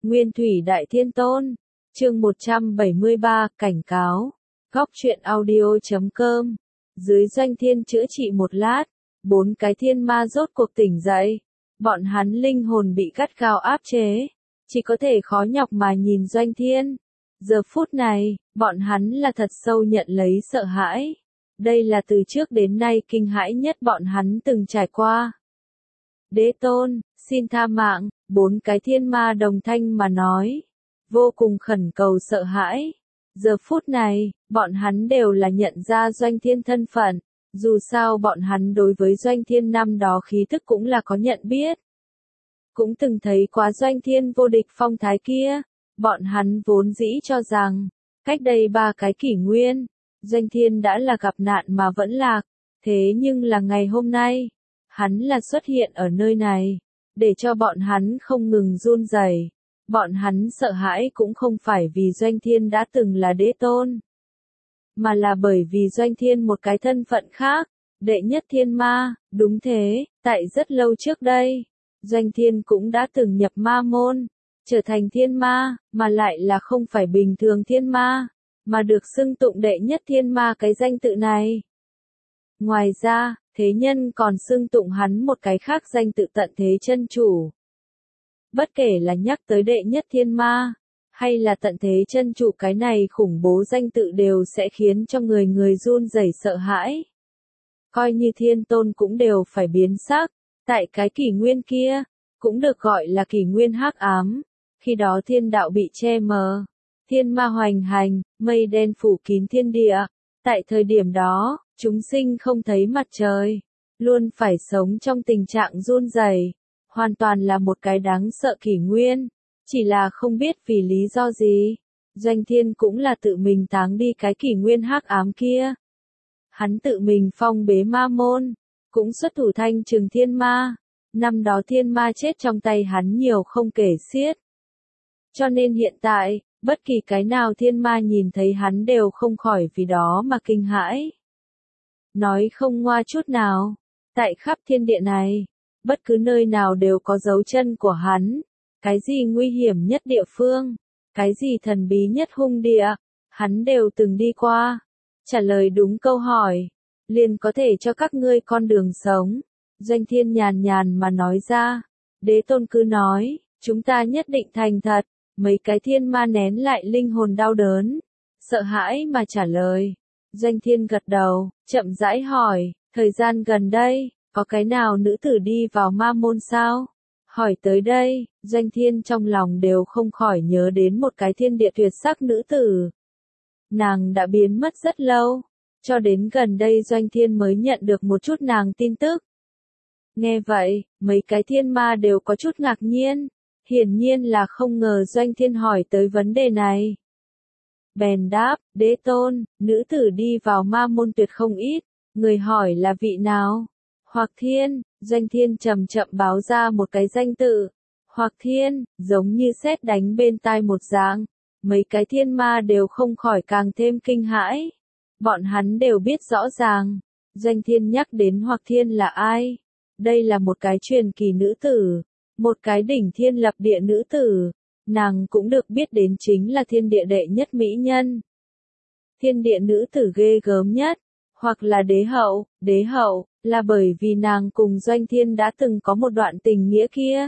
Nguyên Thủy Đại Thiên Tôn, chương 173, cảnh cáo. Góc truyện audio.com. Dưới Doanh Thiên chữa trị một lát, 4 cái thiên ma rốt cuộc tỉnh dậy. Bọn hắn linh hồn bị gắt gao áp chế, chỉ có thể khó nhọc mà nhìn Doanh Thiên. Giờ phút này, bọn hắn là thật sâu nhận lấy sợ hãi. Đây là từ trước đến nay kinh hãi nhất bọn hắn từng trải qua. Đế Tôn, xin tha mạng, 4 cái thiên ma đồng thanh mà nói. Vô cùng khẩn cầu sợ hãi. Giờ phút này, bọn hắn đều là nhận ra Doanh Thiên thân phận. Dù sao bọn hắn đối với Doanh Thiên năm đó khí thức cũng là có nhận biết. Cũng từng thấy quá Doanh Thiên vô địch phong thái kia. Bọn hắn vốn dĩ cho rằng, cách đây 3 cái kỷ nguyên, Doanh Thiên đã là gặp nạn mà vẫn lạc. Thế nhưng là ngày hôm nay, hắn là xuất hiện ở nơi này, để cho bọn hắn không ngừng run rẩy. Bọn hắn sợ hãi cũng không phải vì Doanh Thiên đã từng là đế tôn, mà là bởi vì Doanh Thiên một cái thân phận khác, đệ nhất thiên ma. Đúng thế, tại rất lâu trước đây, Doanh Thiên cũng đã từng nhập ma môn, trở thành thiên ma, mà lại là không phải bình thường thiên ma, mà được xưng tụng đệ nhất thiên ma cái danh tự này. Ngoài ra, thế nhân còn xưng tụng hắn một cái khác danh tự tận thế chân chủ. Bất kể là nhắc tới đệ nhất thiên ma, hay là tận thế chân chủ, cái này khủng bố danh tự đều sẽ khiến cho người run rẩy sợ hãi. Coi như thiên tôn cũng đều phải biến sắc. Tại cái kỷ nguyên kia, cũng được gọi là kỷ nguyên hắc ám. Khi đó thiên đạo bị che mờ, thiên ma hoành hành, mây đen phủ kín thiên địa. Tại thời điểm đó, chúng sinh không thấy mặt trời, luôn phải sống trong tình trạng run rẩy, hoàn toàn là một cái đáng sợ kỷ nguyên. Chỉ là không biết vì lý do gì, Doanh Thiên cũng là tự mình táng đi cái kỷ nguyên hắc ám kia. Hắn tự mình phong bế ma môn, cũng xuất thủ thanh trừng thiên ma. Năm đó thiên ma chết trong tay hắn nhiều không kể xiết. Cho nên hiện tại, bất kỳ cái nào thiên ma nhìn thấy hắn đều không khỏi vì đó mà kinh hãi. Nói không ngoa chút nào, tại khắp thiên địa này, bất cứ nơi nào đều có dấu chân của hắn. Cái gì nguy hiểm nhất địa phương, cái gì thần bí nhất hung địa, hắn đều từng đi qua. Trả lời đúng câu hỏi, liền có thể cho các ngươi con đường sống. Doanh Thiên nhàn nhàn mà nói ra. Đế Tôn cứ nói, chúng ta nhất định thành thật. Mấy cái thiên ma nén lại linh hồn đau đớn, sợ hãi mà trả lời. Doanh Thiên gật đầu, chậm rãi hỏi, thời gian gần đây, có cái nào nữ tử đi vào ma môn sao? Hỏi tới đây, Doanh Thiên trong lòng đều không khỏi nhớ đến một cái thiên địa tuyệt sắc nữ tử. Nàng đã biến mất rất lâu, cho đến gần đây Doanh Thiên mới nhận được một chút nàng tin tức. Nghe vậy, mấy cái thiên ma đều có chút ngạc nhiên, hiển nhiên là không ngờ Doanh Thiên hỏi tới vấn đề này. Bèn đáp, Đế Tôn, nữ tử đi vào ma môn tuyệt không ít. Người hỏi là vị nào? Hoặc Thiên. Doanh Thiên chậm chậm báo ra một cái danh tự. Hoặc Thiên, giống như sét đánh bên tai một dạng. Mấy cái thiên ma đều không khỏi càng thêm kinh hãi. Bọn hắn đều biết rõ ràng, Doanh Thiên nhắc đến Hoặc Thiên là ai. Đây là một cái truyền kỳ nữ tử, một cái đỉnh thiên lập địa nữ tử. Nàng cũng được biết đến chính là thiên địa đệ nhất mỹ nhân. Thiên địa nữ tử ghê gớm nhất, hoặc là đế hậu, là bởi vì nàng cùng Doanh Thiên đã từng có một đoạn tình nghĩa kia.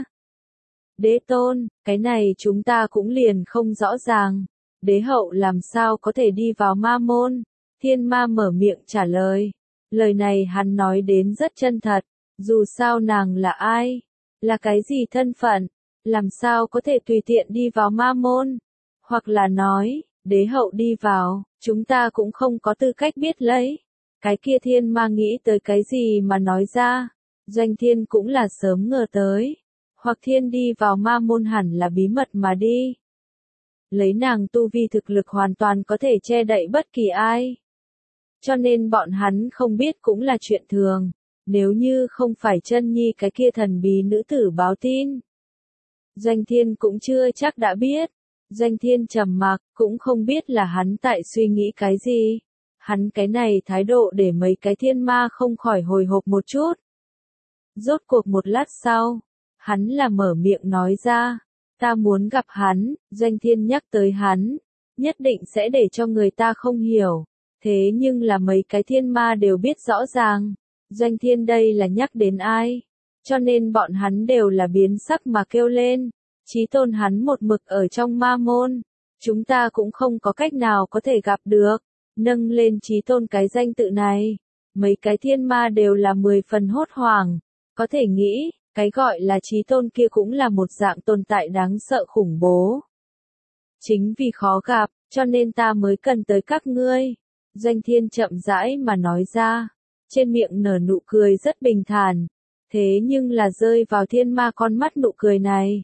Đế Tôn, cái này chúng ta cũng liền không rõ ràng. Đế hậu làm sao có thể đi vào ma môn? Thiên ma mở miệng trả lời. Lời này hắn nói đến rất chân thật. Dù sao nàng là ai? Là cái gì thân phận? Làm sao có thể tùy tiện đi vào ma môn? Hoặc là nói, đế hậu đi vào, chúng ta cũng không có tư cách biết lấy. Cái kia thiên ma nghĩ tới cái gì mà nói ra? Doanh Thiên cũng là sớm ngờ tới. Hoặc Thiên đi vào ma môn hẳn là bí mật mà đi. Lấy nàng tu vi thực lực hoàn toàn có thể che đậy bất kỳ ai. Cho nên bọn hắn không biết cũng là chuyện thường. Nếu như không phải chân nhi cái kia thần bí nữ tử báo tin, Doanh Thiên cũng chưa chắc đã biết. Doanh Thiên trầm mặc, cũng không biết là hắn tại suy nghĩ cái gì. Hắn cái này thái độ để mấy cái thiên ma không khỏi hồi hộp một chút. Rốt cuộc một lát sau, hắn là mở miệng nói ra. Ta muốn gặp hắn, Doanh Thiên nhắc tới hắn, nhất định sẽ để cho người ta không hiểu. Thế nhưng là mấy cái thiên ma đều biết rõ ràng, Doanh Thiên đây là nhắc đến ai. Cho nên bọn hắn đều là biến sắc mà kêu lên, chí tôn hắn một mực ở trong ma môn. Chúng ta cũng không có cách nào có thể gặp được, nâng lên chí tôn cái danh tự này. Mấy cái thiên ma đều là 10 phần hốt hoảng, có thể nghĩ, cái gọi là chí tôn kia cũng là một dạng tồn tại đáng sợ khủng bố. Chính vì khó gặp, cho nên ta mới cần tới các ngươi. Doanh Thiên chậm rãi mà nói ra, trên miệng nở nụ cười rất bình thản, thế nhưng là rơi vào thiên ma con mắt nụ cười này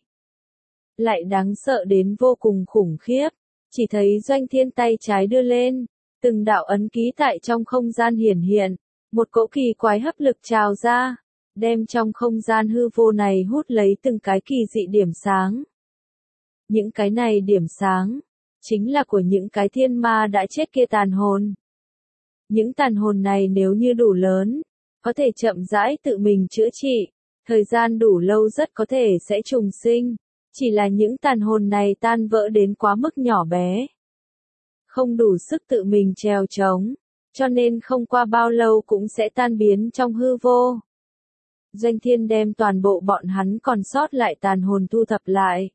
lại đáng sợ đến vô cùng khủng khiếp. Chỉ thấy Doanh Thiên tay trái đưa lên, từng đạo ấn ký tại trong không gian hiển hiện, một cỗ kỳ quái hấp lực trào ra, đem trong không gian hư vô này hút lấy từng cái kỳ dị điểm sáng. Những cái này điểm sáng, chính là của những cái thiên ma đã chết kia tàn hồn. Những tàn hồn này nếu như đủ lớn, có thể chậm rãi tự mình chữa trị, thời gian đủ lâu rất có thể sẽ trùng sinh. Chỉ là những tàn hồn này tan vỡ đến quá mức nhỏ bé, không đủ sức tự mình trèo trống, cho nên không qua bao lâu cũng sẽ tan biến trong hư vô. Doanh Thiên đem toàn bộ bọn hắn còn sót lại tàn hồn thu thập lại.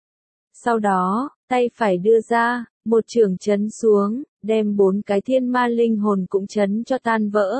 Sau đó, tay phải đưa ra, một chưởng chấn xuống, đem 4 cái thiên ma linh hồn cũng chấn cho tan vỡ.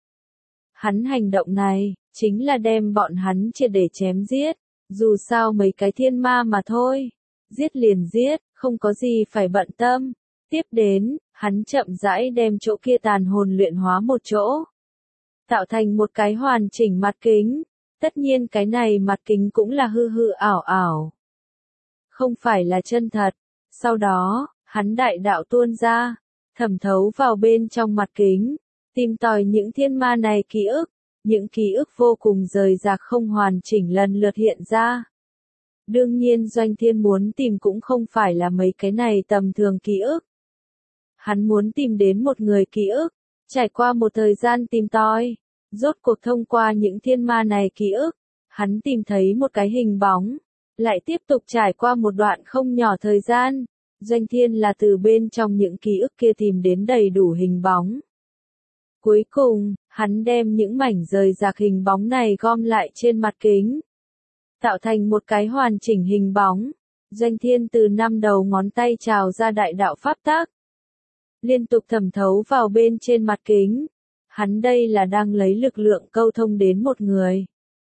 Hắn hành động này, chính là đem bọn hắn triệt để chém giết. Dù sao mấy cái thiên ma mà thôi, giết liền giết, không có gì phải bận tâm. Tiếp đến, hắn chậm rãi đem chỗ kia tàn hồn luyện hóa một chỗ, tạo thành một cái hoàn chỉnh mặt kính. Tất nhiên cái này mặt kính cũng là hư hư ảo ảo, không phải là chân thật. Sau đó, hắn đại đạo tuôn ra, thẩm thấu vào bên trong mặt kính, tìm tòi những thiên ma này ký ức. Những ký ức vô cùng rời rạc không hoàn chỉnh lần lượt hiện ra. Đương nhiên Doanh Thiên muốn tìm cũng không phải là mấy cái này tầm thường ký ức. Hắn muốn tìm đến một người ký ức, trải qua một thời gian tìm tòi, rốt cuộc thông qua những thiên ma này ký ức, hắn tìm thấy một cái hình bóng, lại tiếp tục trải qua một đoạn không nhỏ thời gian. Doanh Thiên là từ bên trong những ký ức kia tìm đến đầy đủ hình bóng. Cuối cùng, hắn đem những mảnh rời rạc hình bóng này gom lại trên mặt kính, tạo thành một cái hoàn chỉnh hình bóng. Doanh Thiên từ 5 đầu ngón tay trào ra đại đạo pháp tắc, liên tục thẩm thấu vào bên trên mặt kính. Hắn đây là đang lấy lực lượng câu thông đến một người.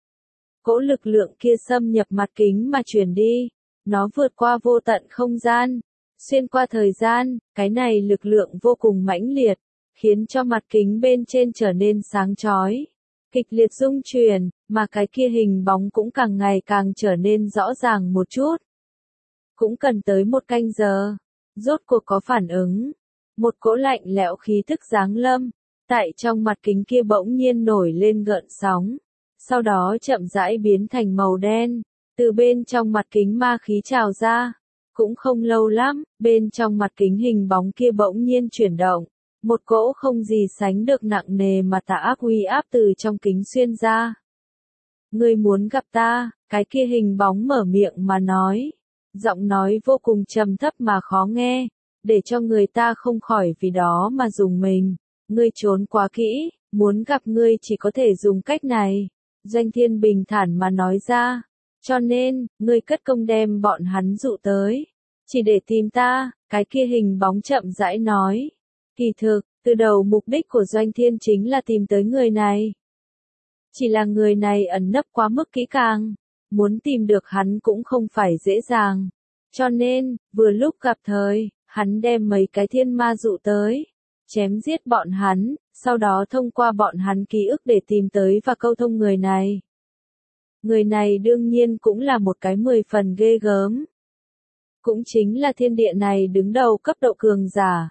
Cỗ lực lượng kia xâm nhập mặt kính mà truyền đi, nó vượt qua vô tận không gian, xuyên qua thời gian, cái này lực lượng vô cùng mãnh liệt, khiến cho mặt kính bên trên trở nên sáng chói, kịch liệt rung chuyển, mà cái kia hình bóng cũng càng ngày càng trở nên rõ ràng một chút. Cũng cần tới 1 canh giờ, rốt cuộc có phản ứng. Một cỗ lạnh lẽo khí tức giáng lâm, tại trong mặt kính kia bỗng nhiên nổi lên gợn sóng, sau đó chậm rãi biến thành màu đen, từ bên trong mặt kính ma khí trào ra. Cũng không lâu lắm, bên trong mặt kính hình bóng kia bỗng nhiên chuyển động. Một cỗ không gì sánh được nặng nề mà tà ác uy áp từ trong kính xuyên ra. Ngươi muốn gặp ta, cái kia hình bóng mở miệng mà nói. Giọng nói vô cùng trầm thấp mà khó nghe, để cho người ta không khỏi vì đó mà dùng mình. Ngươi trốn quá kỹ, muốn gặp ngươi chỉ có thể dùng cách này. Doanh Thiên bình thản mà nói ra. Cho nên, ngươi cất công đem bọn hắn dụ tới. Chỉ để tìm ta, cái kia hình bóng chậm rãi nói. Kỳ thực, từ đầu mục đích của Doanh Thiên chính là tìm tới người này. Chỉ là người này ẩn nấp quá mức kỹ càng, muốn tìm được hắn cũng không phải dễ dàng. Cho nên, vừa lúc gặp thời, hắn đem mấy cái thiên ma dụ tới, chém giết bọn hắn, sau đó thông qua bọn hắn ký ức để tìm tới và câu thông người này. Người này đương nhiên cũng là một cái 10 phần ghê gớm. Cũng chính là thiên địa này đứng đầu cấp độ cường giả.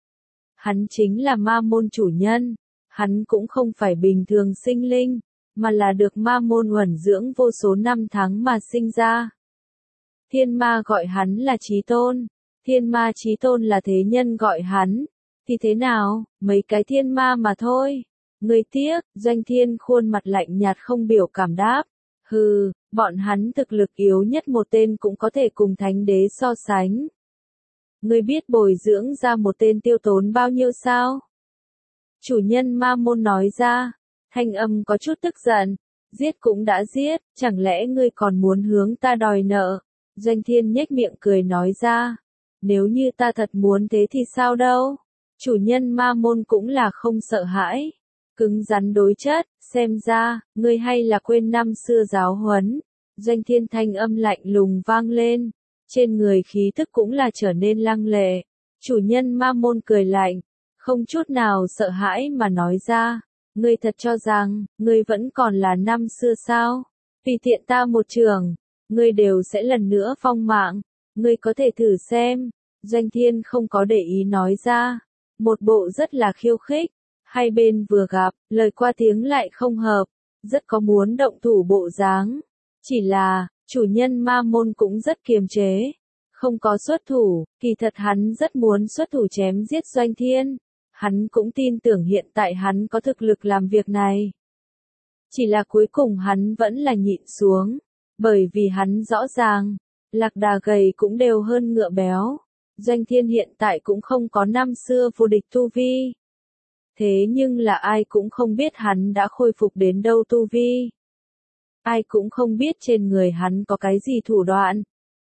Hắn chính là ma môn chủ nhân, hắn cũng không phải bình thường sinh linh, mà là được ma môn uẩn dưỡng vô số năm tháng mà sinh ra. Thiên ma gọi hắn là Chí Tôn, thiên ma Chí Tôn là thế nhân gọi hắn, thì thế nào, mấy cái thiên ma mà thôi. Người tiếc, Doanh Thiên khuôn mặt lạnh nhạt không biểu cảm đáp, Hừ, bọn hắn thực lực yếu nhất một tên cũng có thể cùng thánh đế so sánh. Ngươi biết bồi dưỡng ra một tên tiêu tốn bao nhiêu sao? Chủ nhân Ma Môn nói ra, thanh âm có chút tức giận. Giết cũng đã giết, chẳng lẽ ngươi còn muốn hướng ta đòi nợ? Doanh Thiên nhếch miệng cười nói ra. Nếu như ta thật muốn thế thì sao đâu? Chủ nhân Ma Môn cũng là không sợ hãi. Cứng rắn đối chất, xem ra, ngươi hay là quên năm xưa giáo huấn. Doanh Thiên thanh âm lạnh lùng vang lên. Trên người khí thức cũng là trở nên lăng lệ. Chủ nhân Ma Môn cười lạnh, không chút nào sợ hãi mà nói ra. Ngươi thật cho rằng, ngươi vẫn còn là năm xưa sao? Vì tiện ta một trường, ngươi đều sẽ lần nữa phong mạng. Ngươi có thể thử xem. Doanh Thiên không có để ý nói ra. Một bộ rất là khiêu khích. Hai bên vừa gặp, lời qua tiếng lại không hợp. Rất có muốn động thủ bộ dáng. Chỉ là, chủ nhân Ma Môn cũng rất kiềm chế. Không có xuất thủ, kỳ thật hắn rất muốn xuất thủ chém giết Doanh Thiên. Hắn cũng tin tưởng hiện tại hắn có thực lực làm việc này. Chỉ là cuối cùng hắn vẫn là nhịn xuống. Bởi vì hắn rõ ràng, lạc đà gầy cũng đều hơn ngựa béo. Doanh Thiên hiện tại cũng không có năm xưa vô địch tu vi. Thế nhưng là ai cũng không biết hắn đã khôi phục đến đâu tu vi. Ai cũng không biết trên người hắn có cái gì thủ đoạn.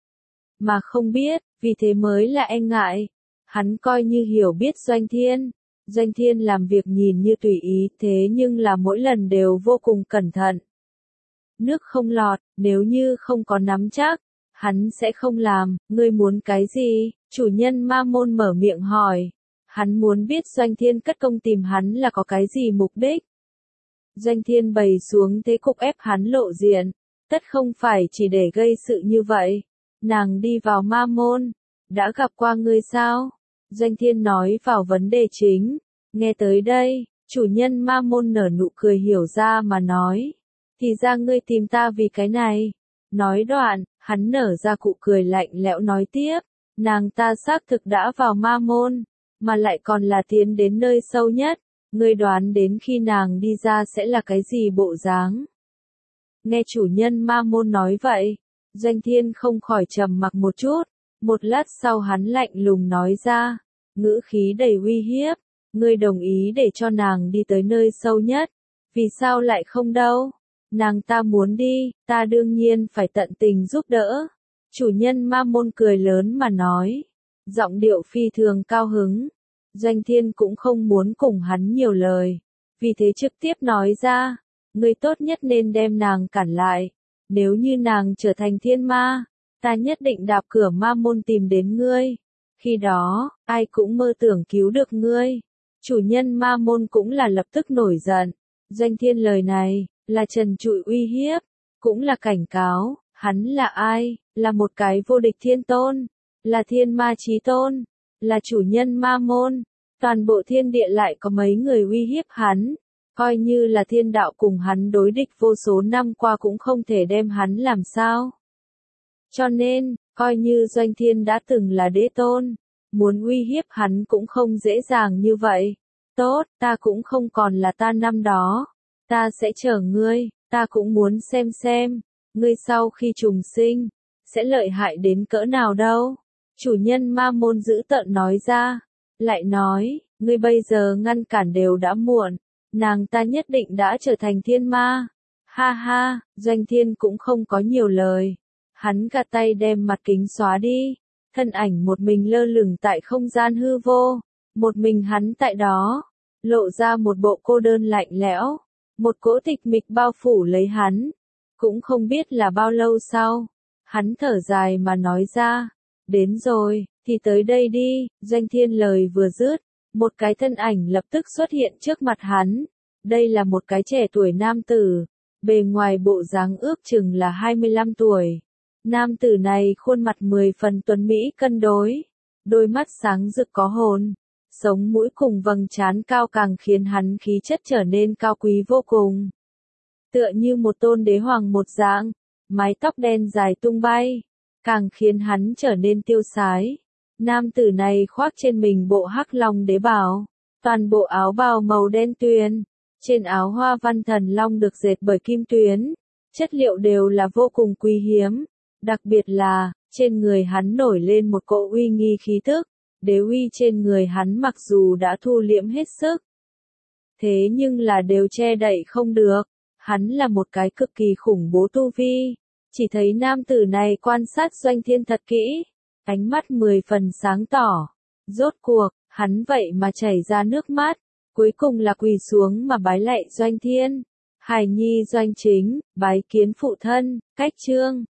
Mà không biết, vì thế mới là e ngại. Hắn coi như hiểu biết Doanh Thiên. Doanh Thiên làm việc nhìn như tùy ý, thế nhưng là mỗi lần đều vô cùng cẩn thận. Nước không lọt, nếu như không có nắm chắc, hắn sẽ không làm. Ngươi muốn cái gì? Chủ nhân Ma Môn mở miệng hỏi. Hắn muốn biết Doanh Thiên cất công tìm hắn là có cái gì mục đích. Doanh Thiên bày xuống thế cục ép hắn lộ diện. Tất không phải chỉ để gây sự như vậy. Nàng đi vào Ma Môn. Đã gặp qua ngươi sao? Doanh Thiên nói vào vấn đề chính. Nghe tới đây, chủ nhân Ma Môn nở nụ cười hiểu ra mà nói. Thì ra ngươi tìm ta vì cái này. Nói đoạn, hắn nở ra cụ cười lạnh lẽo nói tiếp. Nàng ta xác thực đã vào Ma Môn, mà lại còn là tiến đến nơi sâu nhất. Ngươi đoán đến khi nàng đi ra sẽ là cái gì bộ dáng? Nghe chủ nhân Ma Môn nói vậy, Doanh Thiên không khỏi trầm mặc một chút. Một lát sau hắn lạnh lùng nói ra, ngữ khí đầy uy hiếp. Ngươi đồng ý để cho nàng đi tới nơi sâu nhất. Vì sao lại không đâu? Nàng ta muốn đi, ta đương nhiên phải tận tình giúp đỡ. Chủ nhân Ma Môn cười lớn mà nói. Giọng điệu phi thường cao hứng. Doanh Thiên cũng không muốn cùng hắn nhiều lời. Vì thế trực tiếp nói ra. Ngươi tốt nhất nên đem nàng cản lại. Nếu như nàng trở thành thiên ma, ta nhất định đạp cửa Ma Môn tìm đến ngươi. Khi đó, ai cũng mơ tưởng cứu được ngươi. Chủ nhân Ma Môn cũng là lập tức nổi giận. Doanh Thiên lời này, là trần trụi uy hiếp, cũng là cảnh cáo. Hắn là ai? Là một cái vô địch thiên tôn, là thiên ma chí tôn, là chủ nhân Ma Môn. Toàn bộ thiên địa lại có mấy người uy hiếp hắn. Coi như là thiên đạo cùng hắn đối địch vô số năm qua cũng không thể đem hắn làm sao. Cho nên, coi như Doanh Thiên đã từng là đế tôn, muốn uy hiếp hắn cũng không dễ dàng như vậy. Tốt, ta cũng không còn là ta năm đó. Ta sẽ chở ngươi, ta cũng muốn xem, ngươi sau khi trùng sinh, sẽ lợi hại đến cỡ nào đâu. Chủ nhân Ma Môn dữ tợn nói ra, lại nói, ngươi bây giờ ngăn cản đều đã muộn, nàng ta nhất định đã trở thành thiên ma. Ha ha, Doanh Thiên cũng không có nhiều lời. Hắn gạt tay đem mặt kính xóa đi, thân ảnh một mình lơ lửng tại không gian hư vô, một mình hắn tại đó, lộ ra một bộ cô đơn lạnh lẽo, một cỗ tịch mịch bao phủ lấy hắn. Cũng không biết là bao lâu sau, hắn thở dài mà nói ra, đến rồi, thì tới đây đi. Doanh Thiên lời vừa dứt, một cái thân ảnh lập tức xuất hiện trước mặt hắn. Đây là một cái trẻ tuổi nam tử, bề ngoài bộ dáng ước chừng là 25 tuổi. Nam tử này khuôn mặt 10 phần tuấn mỹ cân đối, đôi mắt sáng rực có hồn, sống mũi cùng vầng trán cao càng khiến hắn khí chất trở nên cao quý vô cùng. Tựa như một tôn đế hoàng một dạng, mái tóc đen dài tung bay, càng khiến hắn trở nên tiêu sái. Nam tử này khoác trên mình bộ hắc long đế bào, toàn bộ áo bào màu đen tuyền, trên áo hoa văn thần long được dệt bởi kim tuyến, chất liệu đều là vô cùng quý hiếm, đặc biệt là, trên người hắn nổi lên một cỗ uy nghi khí tức, đế uy trên người hắn mặc dù đã thu liễm hết sức. Thế nhưng là đều che đậy không được, hắn là một cái cực kỳ khủng bố tu vi, chỉ thấy nam tử này quan sát Doanh Thiên thật kỹ, ánh mắt 10 phần sáng tỏ, rốt cuộc, hắn vậy mà chảy ra nước mắt, cuối cùng là quỳ xuống mà bái lạy Doanh Thiên. Hài nhi Doanh Chính, bái kiến phụ thân, cách chương.